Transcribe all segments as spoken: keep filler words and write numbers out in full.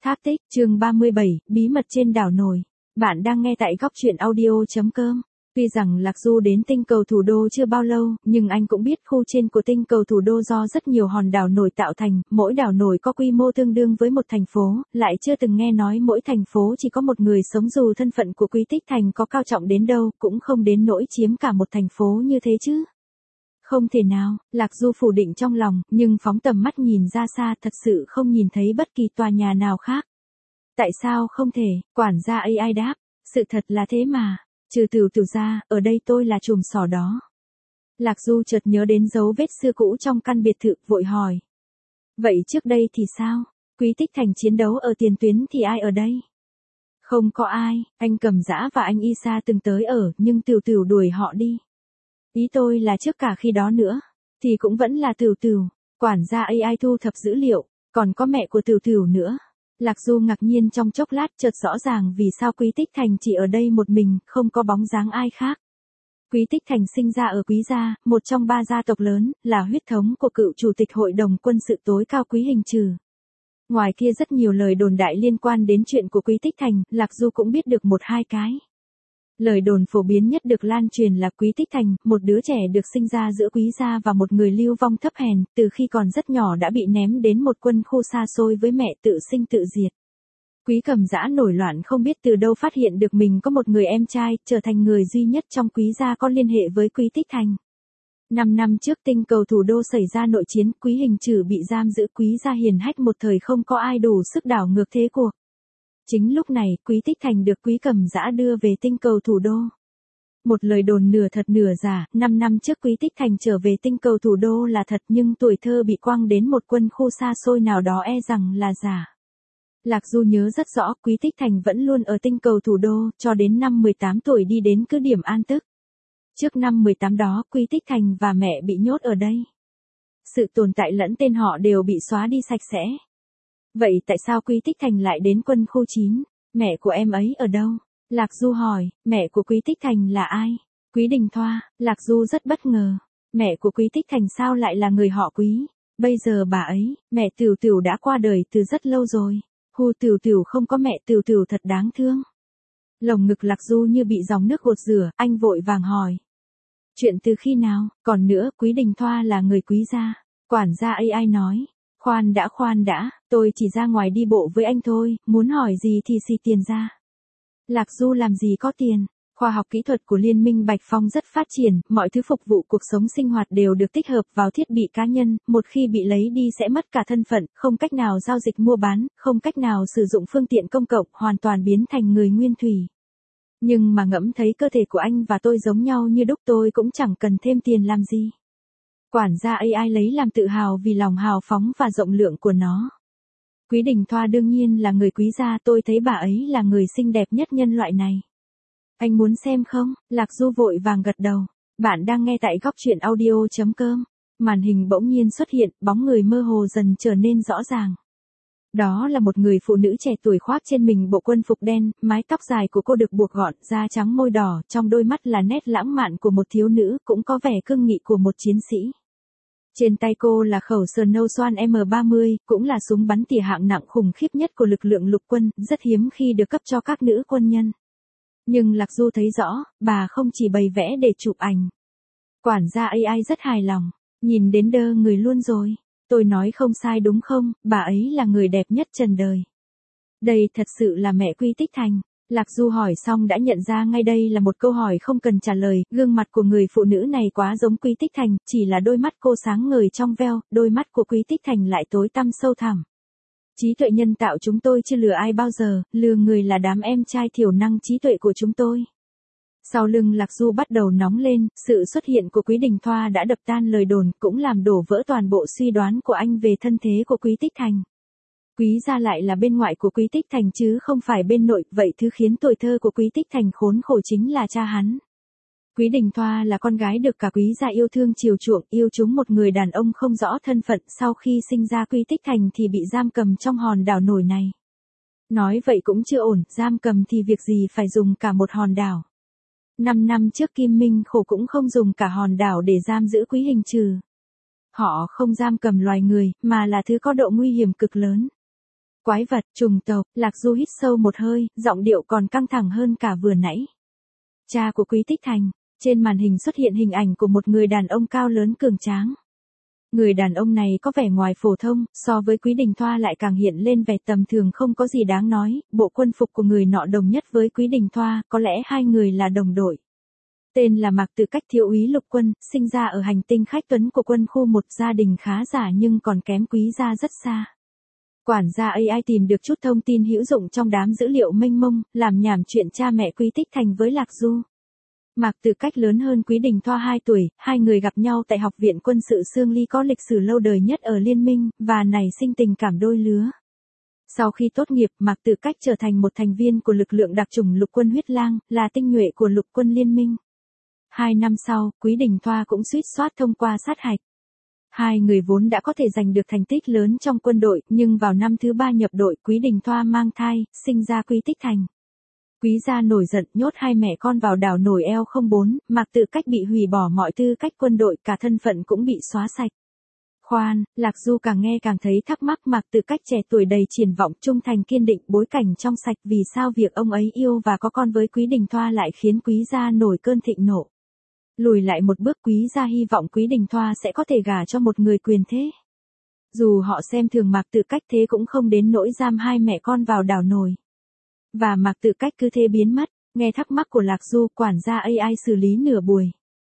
Tháp tích, chương ba mươi bảy, bí mật trên đảo nổi. Bạn đang nghe tại góc truyện audio chấm com. Tuy rằng Lạc Du đến tinh cầu thủ đô chưa bao lâu, nhưng anh cũng biết khu trên của tinh cầu thủ đô do rất nhiều hòn đảo nổi tạo thành, mỗi đảo nổi có quy mô tương đương với một thành phố, lại chưa từng nghe nói mỗi thành phố chỉ có một người sống, dù thân phận của Quý Tích Thành có cao trọng đến đâu, cũng không đến nỗi chiếm cả một thành phố như thế chứ. Không thể nào, Lạc Du phủ định trong lòng, nhưng phóng tầm mắt nhìn ra xa thật sự không nhìn thấy bất kỳ tòa nhà nào khác. Tại sao không thể, quản gia a i đáp, sự thật là thế mà, trừ Tửu Tửu ra, ở đây tôi là chùm sỏ đó. Lạc Du chợt nhớ đến dấu vết xưa cũ trong căn biệt thự, vội hỏi. Vậy trước đây thì sao? Quý Tích Thành chiến đấu ở tiền tuyến thì ai ở đây? Không có ai, anh Cầm Dã và anh Isa từng tới ở, nhưng Tửu Tửu đuổi họ đi. Ý tôi là trước cả khi đó nữa, thì cũng vẫn là Tửu Tửu. Quản gia a i thu thập dữ liệu, còn có mẹ của Tửu Tửu nữa. Lạc Du ngạc nhiên trong chốc lát, chợt rõ ràng vì sao Quý Tích Thành chỉ ở đây một mình, không có bóng dáng ai khác. Quý Tích Thành sinh ra ở Quý gia, một trong ba gia tộc lớn, là huyết thống của cựu chủ tịch hội đồng quân sự tối cao Quý Hình Trừ. Ngoài kia rất nhiều lời đồn đại liên quan đến chuyện của Quý Tích Thành, Lạc Du cũng biết được một hai cái. Lời đồn phổ biến nhất được lan truyền là Quý Tích Thành, một đứa trẻ được sinh ra giữa Quý gia và một người lưu vong thấp hèn, từ khi còn rất nhỏ đã bị ném đến một quân khu xa xôi với mẹ, tự sinh tự diệt. Quý Cầm Dã nổi loạn không biết từ đâu phát hiện được mình có một người em trai, trở thành người duy nhất trong Quý gia có liên hệ với Quý Tích Thành. Năm năm trước tinh cầu thủ đô xảy ra nội chiến, Quý Hình Trừ bị giam giữ, Quý gia hiển hách một thời không có ai đủ sức đảo ngược thế cuộc. Chính lúc này, Quý Tích Thành được Quý Cầm Dã đưa về tinh cầu thủ đô. Một lời đồn nửa thật nửa giả, năm năm trước Quý Tích Thành trở về tinh cầu thủ đô là thật, nhưng tuổi thơ bị quăng đến một quân khu xa xôi nào đó e rằng là giả. Lạc Du nhớ rất rõ, Quý Tích Thành vẫn luôn ở tinh cầu thủ đô, cho đến năm mười tám tuổi đi đến cứ điểm An Tức. Trước năm mười tám đó, Quý Tích Thành và mẹ bị nhốt ở đây. Sự tồn tại lẫn tên họ đều bị xóa đi sạch sẽ. Vậy tại sao Quý Tích Thành lại đến quân khu chín? Mẹ của em ấy ở đâu? Lạc Du hỏi, mẹ của Quý Tích Thành là ai? Quý Đình Thoa. Lạc Du rất bất ngờ. Mẹ của Quý Tích Thành sao lại là người họ Quý? Bây giờ bà ấy, mẹ Tửu Tửu đã qua đời từ rất lâu rồi. Hu, Tửu Tửu không có mẹ, Tửu Tửu thật đáng thương. Lồng ngực Lạc Du như bị dòng nước gột rửa, anh vội vàng hỏi. Chuyện từ khi nào? Còn nữa, Quý Đình Thoa là người Quý gia. Quản gia a i nói. Khoan đã khoan đã, tôi chỉ ra ngoài đi bộ với anh thôi, muốn hỏi gì thì xì tiền ra. Lạc Du làm gì có tiền, khoa học kỹ thuật của Liên minh Bạch Phong rất phát triển, mọi thứ phục vụ cuộc sống sinh hoạt đều được tích hợp vào thiết bị cá nhân, một khi bị lấy đi sẽ mất cả thân phận, không cách nào giao dịch mua bán, không cách nào sử dụng phương tiện công cộng, hoàn toàn biến thành người nguyên thủy. Nhưng mà ngẫm thấy cơ thể của anh và tôi giống nhau như đúc, tôi cũng chẳng cần thêm tiền làm gì. Quản gia a i lấy làm tự hào vì lòng hào phóng và rộng lượng của nó. Quý Đình Thoa đương nhiên là người Quý gia, tôi thấy bà ấy là người xinh đẹp nhất nhân loại này. Anh muốn xem không? Lạc Du vội vàng gật đầu. Bạn đang nghe tại góc truyện audio chấm com. Màn hình bỗng nhiên xuất hiện, bóng người mơ hồ dần trở nên rõ ràng. Đó là một người phụ nữ trẻ tuổi khoác trên mình bộ quân phục đen, mái tóc dài của cô được buộc gọn, da trắng môi đỏ, trong đôi mắt là nét lãng mạn của một thiếu nữ, cũng có vẻ cương nghị của một chiến sĩ. Trên tay cô là khẩu Snow Swan M ba mươi, cũng là súng bắn tỉa hạng nặng khủng khiếp nhất của lực lượng lục quân, rất hiếm khi được cấp cho các nữ quân nhân. Nhưng Lạc Du thấy rõ, bà không chỉ bày vẽ để chụp ảnh. Quản gia a i rất hài lòng, nhìn đến đơ người luôn rồi. Tôi nói không sai đúng không, bà ấy là người đẹp nhất trần đời. Đây thật sự là mẹ Quý Tích Thành. Lạc Du hỏi xong đã nhận ra ngay đây là một câu hỏi không cần trả lời, gương mặt của người phụ nữ này quá giống Quý Tích Thành, chỉ là đôi mắt cô sáng ngời trong veo, đôi mắt của Quý Tích Thành lại tối tăm sâu thẳm. Trí tuệ nhân tạo chúng tôi chưa lừa ai bao giờ, lừa người là đám em trai thiểu năng trí tuệ của chúng tôi. Sau lưng Lạc Du bắt đầu nóng lên, sự xuất hiện của Quý Đình Thoa đã đập tan lời đồn, cũng làm đổ vỡ toàn bộ suy đoán của anh về thân thế của Quý Tích Thành. Quý gia lại là bên ngoại của Quý Tích Thành chứ không phải bên nội, vậy thứ khiến tuổi thơ của Quý Tích Thành khốn khổ chính là cha hắn. Quý Đình Thoa là con gái được cả Quý gia yêu thương chiều chuộng, yêu chúng một người đàn ông không rõ thân phận, sau khi sinh ra Quý Tích Thành thì bị giam cầm trong hòn đảo nổi này. Nói vậy cũng chưa ổn, giam cầm thì việc gì phải dùng cả một hòn đảo. Năm năm trước Kim Minh Khổ cũng không dùng cả hòn đảo để giam giữ Quý Hình Trừ. Họ không giam cầm loài người, mà là thứ có độ nguy hiểm cực lớn. Quái vật, trùng tộc, Lạc Du hít sâu một hơi, giọng điệu còn căng thẳng hơn cả vừa nãy. Cha của Quý Tích Thành, trên màn hình xuất hiện hình ảnh của một người đàn ông cao lớn cường tráng. Người đàn ông này có vẻ ngoài phổ thông, so với Quý Đình Thoa lại càng hiện lên vẻ tầm thường không có gì đáng nói, bộ quân phục của người nọ đồng nhất với Quý Đình Thoa, có lẽ hai người là đồng đội. Tên là Mạc Tử Cách, thiếu úy lục quân, sinh ra ở hành tinh khách tuấn của quân khu một, gia đình khá giả nhưng còn kém Quý gia rất xa. Quản gia a i tìm được chút thông tin hữu dụng trong đám dữ liệu mênh mông, làm nhảm chuyện cha mẹ Quý Tích Thành với Lạc Du. Mạc Tử Cách lớn hơn Quý Đình Thoa hai tuổi, hai người gặp nhau tại Học viện Quân sự Sương Ly có lịch sử lâu đời nhất ở Liên minh, và nảy sinh tình cảm đôi lứa. Sau khi tốt nghiệp, Mạc Tử Cách trở thành một thành viên của lực lượng đặc chủng lục quân Huyết Lang, là tinh nhuệ của lục quân Liên minh. Hai năm sau, Quý Đình Thoa cũng suýt soát thông qua sát hạch. Hai người vốn đã có thể giành được thành tích lớn trong quân đội, nhưng vào năm thứ ba nhập đội, Quý Đình Thoa mang thai, sinh ra Quý Tích Thành. Quý gia nổi giận nhốt hai mẹ con vào đảo nổi eo không bốn, Mạc Tử Cách bị hủy bỏ mọi tư cách quân đội, cả thân phận cũng bị xóa sạch. Khoan, Lạc Du càng nghe càng thấy thắc mắc, Mạc Tử Cách trẻ tuổi đầy triển vọng, trung thành kiên định, bối cảnh trong sạch, vì sao việc ông ấy yêu và có con với Quý Đình Thoa lại khiến Quý gia nổi cơn thịnh nộ. Lùi lại một bước, Quý gia hy vọng Quý Đình Thoa sẽ có thể gả cho một người quyền thế. Dù họ xem thường Mạc Tử Cách thế cũng không đến nỗi giam hai mẹ con vào đảo nổi. Và Mạc Tử Cách cứ thế biến mất, nghe thắc mắc của Lạc Du, quản gia a i xử lý nửa buổi.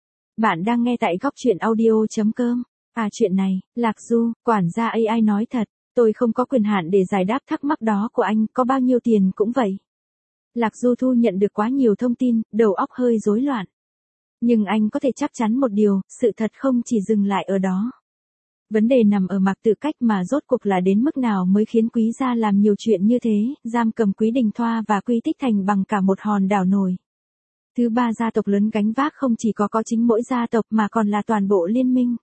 Bạn đang nghe tại góc truyện audio chấm com. À chuyện này, Lạc Du, quản gia a i nói thật, tôi không có quyền hạn để giải đáp thắc mắc đó của anh, có bao nhiêu tiền cũng vậy. Lạc Du thu nhận được quá nhiều thông tin, đầu óc hơi rối loạn. Nhưng anh có thể chắc chắn một điều, sự thật không chỉ dừng lại ở đó. Vấn đề nằm ở Mạc Tử Cách mà rốt cuộc là đến mức nào mới khiến Quý gia làm nhiều chuyện như thế, giam cầm Quý Đình Thoa và Quý Tích Thành bằng cả một hòn đảo nổi. Thứ ba gia tộc lớn gánh vác không chỉ có có chính mỗi gia tộc mà còn là toàn bộ liên minh.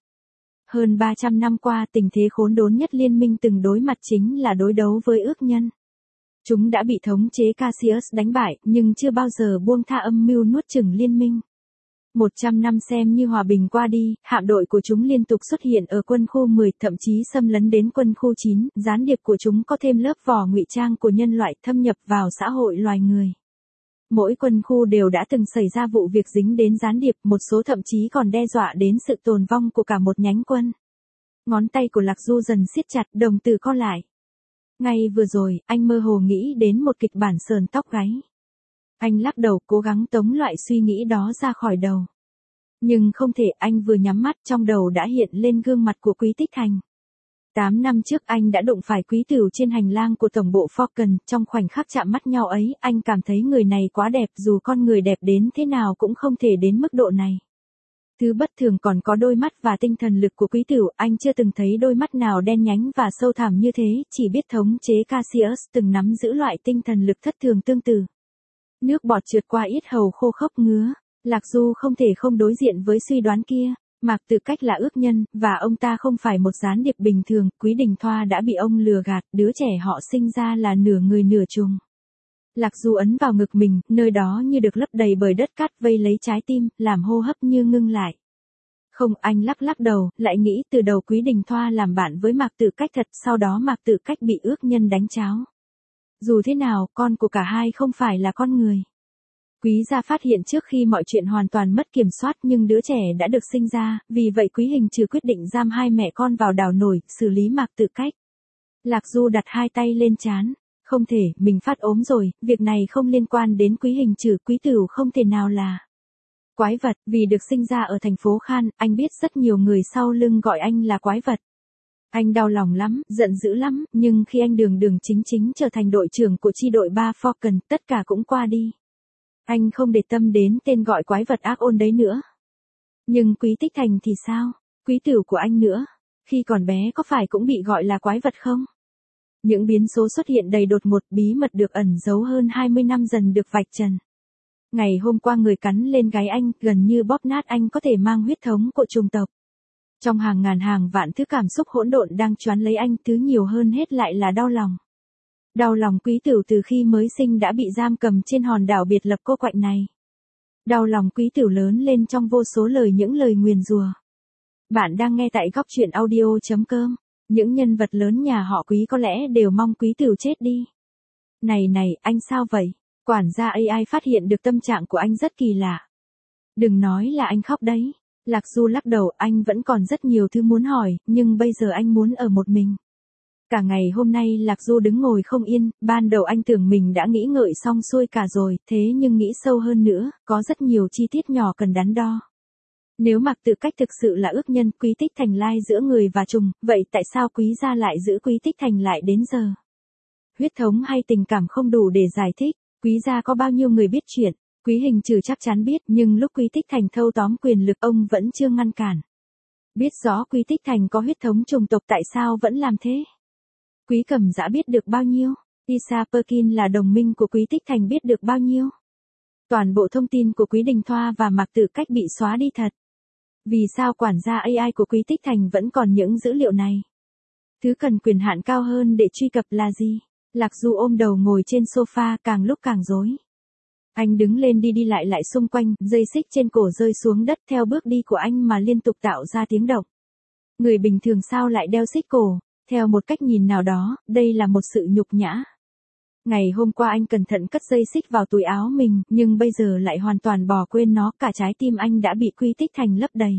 Hơn ba trăm năm qua, tình thế khốn đốn nhất liên minh từng đối mặt chính là đối đấu với ước nhân. Chúng đã bị thống chế Cassius đánh bại, nhưng chưa bao giờ buông tha âm mưu nuốt chửng liên minh. Một trăm năm xem như hòa bình qua đi, hạm đội của chúng liên tục xuất hiện ở quân khu mười, thậm chí xâm lấn đến quân khu chín, gián điệp của chúng có thêm lớp vỏ ngụy trang của nhân loại thâm nhập vào xã hội loài người. Mỗi quân khu đều đã từng xảy ra vụ việc dính đến gián điệp, một số thậm chí còn đe dọa đến sự tồn vong của cả một nhánh quân. Ngón tay của Lạc Du dần siết chặt, đồng tử co lại. Ngay vừa rồi, anh mơ hồ nghĩ đến một kịch bản sờn tóc gáy. Anh lắc đầu, cố gắng tống loại suy nghĩ đó ra khỏi đầu. Nhưng không thể, anh vừa nhắm mắt trong đầu đã hiện lên gương mặt của Quý Tích Thành. Tám năm trước anh đã đụng phải Quý Tửu trên hành lang của tổng bộ Falcon, trong khoảnh khắc chạm mắt nhau ấy, anh cảm thấy người này quá đẹp, dù con người đẹp đến thế nào cũng không thể đến mức độ này. Thứ bất thường còn có đôi mắt và tinh thần lực của Quý Tửu, anh chưa từng thấy đôi mắt nào đen nhánh và sâu thẳm như thế, chỉ biết thống chế Cassius từng nắm giữ loại tinh thần lực thất thường tương tự. Nước bọt trượt qua yết hầu khô khốc ngứa, Lạc Du không thể không đối diện với suy đoán kia, Mạc Tử Cách là ước nhân, và ông ta không phải một gián điệp bình thường, Quý Đình Thoa đã bị ông lừa gạt, đứa trẻ họ sinh ra là nửa người nửa trùng. Lạc Du ấn vào ngực mình, nơi đó như được lấp đầy bởi đất cát vây lấy trái tim, làm hô hấp như ngưng lại. Không, anh lắc lắc đầu, lại nghĩ từ đầu Quý Đình Thoa làm bạn với Mạc Tử Cách thật, sau đó Mạc Tử Cách bị ước nhân đánh cháo. Dù thế nào, con của cả hai không phải là con người. Quý gia phát hiện trước khi mọi chuyện hoàn toàn mất kiểm soát, nhưng đứa trẻ đã được sinh ra, vì vậy Quý Hình Trừ quyết định giam hai mẹ con vào đảo nổi, xử lý Mạc Tử Cách. Lạc Du đặt hai tay lên trán. Không thể, mình phát ốm rồi, việc này không liên quan đến Quý Hình Trừ, Quý Tửu không thể nào là quái vật, vì được sinh ra ở thành phố Khan, anh biết rất nhiều người sau lưng gọi anh là quái vật. Anh đau lòng lắm, giận dữ lắm, nhưng khi anh đường đường chính chính trở thành đội trưởng của chi đội ba Falcon, tất cả cũng qua đi. Anh không để tâm đến tên gọi quái vật ác ôn đấy nữa. Nhưng Quý Tích Thành thì sao? Quý Tửu của anh nữa. Khi còn bé có phải cũng bị gọi là quái vật không? Những biến số xuất hiện đầy đột ngột, bí mật được ẩn giấu hơn hai mươi năm dần được vạch trần. Ngày hôm qua người cắn lên gáy anh, gần như bóp nát anh có thể mang huyết thống của chủng tộc. Trong hàng ngàn hàng vạn thứ cảm xúc hỗn độn đang choán lấy anh, thứ nhiều hơn hết lại là đau lòng. Đau lòng Quý Tửu từ khi mới sinh đã bị giam cầm trên hòn đảo biệt lập cô quạnh này. Đau lòng Quý Tửu lớn lên trong vô số lời những lời nguyền rủa. Bạn đang nghe tại góc truyện audio chấm com. Những nhân vật lớn nhà họ Quý có lẽ đều mong Quý Tửu chết đi. Này này, anh sao vậy? Quản gia a i phát hiện được tâm trạng của anh rất kỳ lạ. Đừng nói là anh khóc đấy. Lạc Du lắc đầu, anh vẫn còn rất nhiều thứ muốn hỏi, nhưng bây giờ anh muốn ở một mình. Cả ngày hôm nay Lạc Du đứng ngồi không yên, ban đầu anh tưởng mình đã nghĩ ngợi xong xuôi cả rồi, thế nhưng nghĩ sâu hơn nữa, có rất nhiều chi tiết nhỏ cần đắn đo. Nếu Mạc Tử Cách thực sự là ước nhân Quý Tích Thành lai giữa người và trùng, vậy tại sao Quý gia lại giữ Quý Tích Thành lại đến giờ? Huyết thống hay tình cảm không đủ để giải thích, Quý gia có bao nhiêu người biết chuyện, Quý Hình Trừ chắc chắn biết, nhưng lúc Quý Tích Thành thâu tóm quyền lực ông vẫn chưa ngăn cản. Biết rõ Quý Tích Thành có huyết thống trùng tộc tại sao vẫn làm thế? Quý Cẩm Dã biết được bao nhiêu? Lisa Perkin là đồng minh của Quý Tích Thành biết được bao nhiêu? Toàn bộ thông tin của Quý Đình Thoa và Mạc Tử Cách bị xóa đi thật. Vì sao quản gia a i của Quý Tích Thành vẫn còn những dữ liệu này? Thứ cần quyền hạn cao hơn để truy cập là gì? Lạc Du ôm đầu ngồi trên sofa càng lúc càng rối. Anh đứng lên đi đi lại lại xung quanh, dây xích trên cổ rơi xuống đất theo bước đi của anh mà liên tục tạo ra tiếng động. Người bình thường sao lại đeo xích cổ? Theo một cách nhìn nào đó, đây là một sự nhục nhã. Ngày hôm qua anh cẩn thận cất dây xích vào túi áo mình, nhưng bây giờ lại hoàn toàn bỏ quên nó, cả trái tim anh đã bị Quý Tích Thành lấp đầy.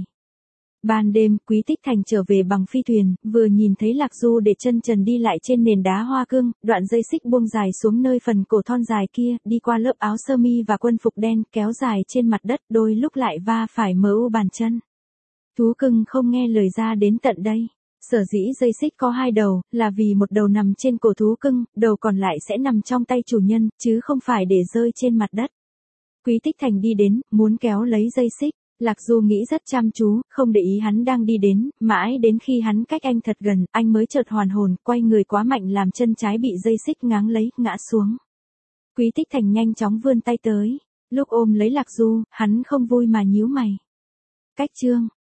Ban đêm, Quý Tích Thành trở về bằng phi thuyền, vừa nhìn thấy Lạc Du để chân trần đi lại trên nền đá hoa cương, đoạn dây xích buông dài xuống nơi phần cổ thon dài kia, đi qua lớp áo sơ mi và quân phục đen, kéo dài trên mặt đất, đôi lúc lại va phải mờ u bàn chân. Thú cưng không nghe lời ra đến tận đây. Sở dĩ dây xích có hai đầu, là vì một đầu nằm trên cổ thú cưng, đầu còn lại sẽ nằm trong tay chủ nhân, chứ không phải để rơi trên mặt đất. Quý Tích Thành đi đến, muốn kéo lấy dây xích. Lạc Du nghĩ rất chăm chú, không để ý hắn đang đi đến, mãi đến khi hắn cách anh thật gần, anh mới chợt hoàn hồn, quay người quá mạnh làm chân trái bị dây xích ngáng lấy, ngã xuống. Quý Tích Thành nhanh chóng vươn tay tới. Lúc ôm lấy Lạc Du, hắn không vui mà nhíu mày. Cách chương